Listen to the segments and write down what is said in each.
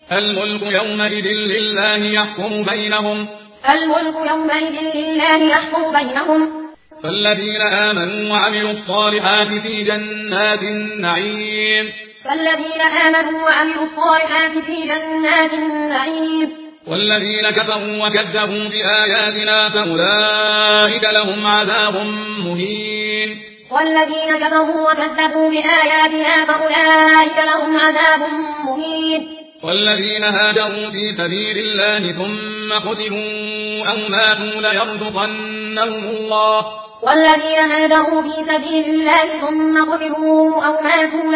الملك يومئذ لله يحكم بينهم. الملك يومئذ لله يحكم بينهم. فالذين آمنوا وعملوا الصالحات في جنات النعيم. فالذين آمنوا وعملوا الصالحات في جنات النعيم. والذين كفروا وكذبوا بآياتنا فأولئك لهم عذاب مهين. والذين كفروا وكذبوا بآياتنا فأولئك لهم عذاب مهين. والذين هاجروا في سبيل الله ثم قتلوا أو ماتوا ليرزقنهم الله. والذين هاجروا في سبيل الله ثم قتلوا أو ماتوا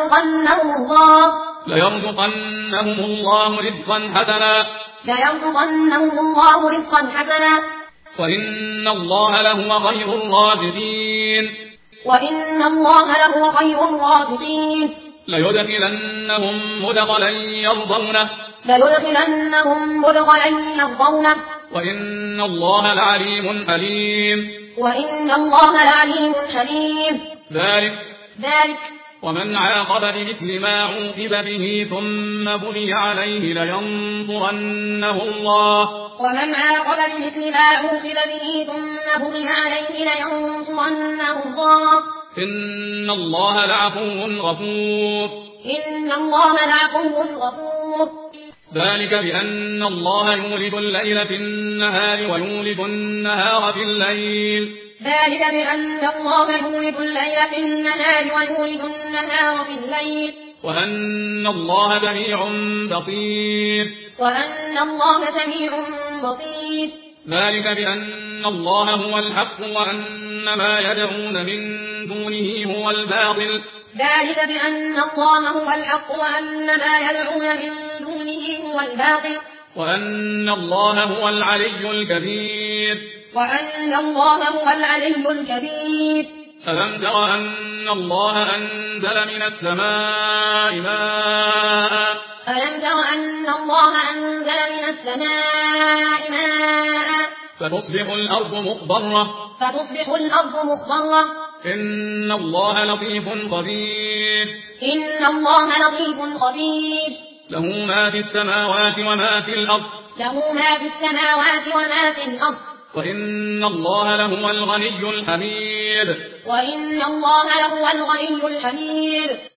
ليرزقنهم الله رزقا حسنا. ليرزقنهم الله رزقا حسنا. وإن الله لهو خير الرازقين. وإن الله لهو خير الرازقين. ليدخلنهم مدخلا يرضونه. ليدخلنهم مدخلا يرضونه. وإن الله لعليم حليم. وإن الله لعليم حليم. ذلك ومن عاقب بمثل ما عوقب به ثم بغي عليه لينصرنه الله. ومن عاقب بمثل ما عوقب به ثم بغي عليه لينصرنه الله. إن الله لعفو غفور. إن الله لعفو غفور. ذلك بأن الله يولد الليل في النهار ويولد النهار في الليل. ذلك بأن الله يولد الليل في النهار ويولد النهار في الليل. وأن الله سميع بصير. وأن الله سميع بصير. ذلك بأن الله هو الحق وأن ما يدعون من دونه هو الباطل. ذلك بأن الله هو الحق وأن ما يدعون من دونه هو الباطل. وأن الله هو العلي الكبير. وأن الله هو العلي الكبير. ألم تر أن الله أنزل من السماء ماء. ألم تر أن الله أنزل من السماء ماء. فتصبح الأرض مخضرة. فتصبح الأرض مخضرة. إن الله لطيف خبير. إن الله لطيف خبير. له ما في السماوات وما في الأرض. له ما في السماوات وما في الأرض. وإن الله لهو الغني الحميد. وإن الله لهو الغني الحميد.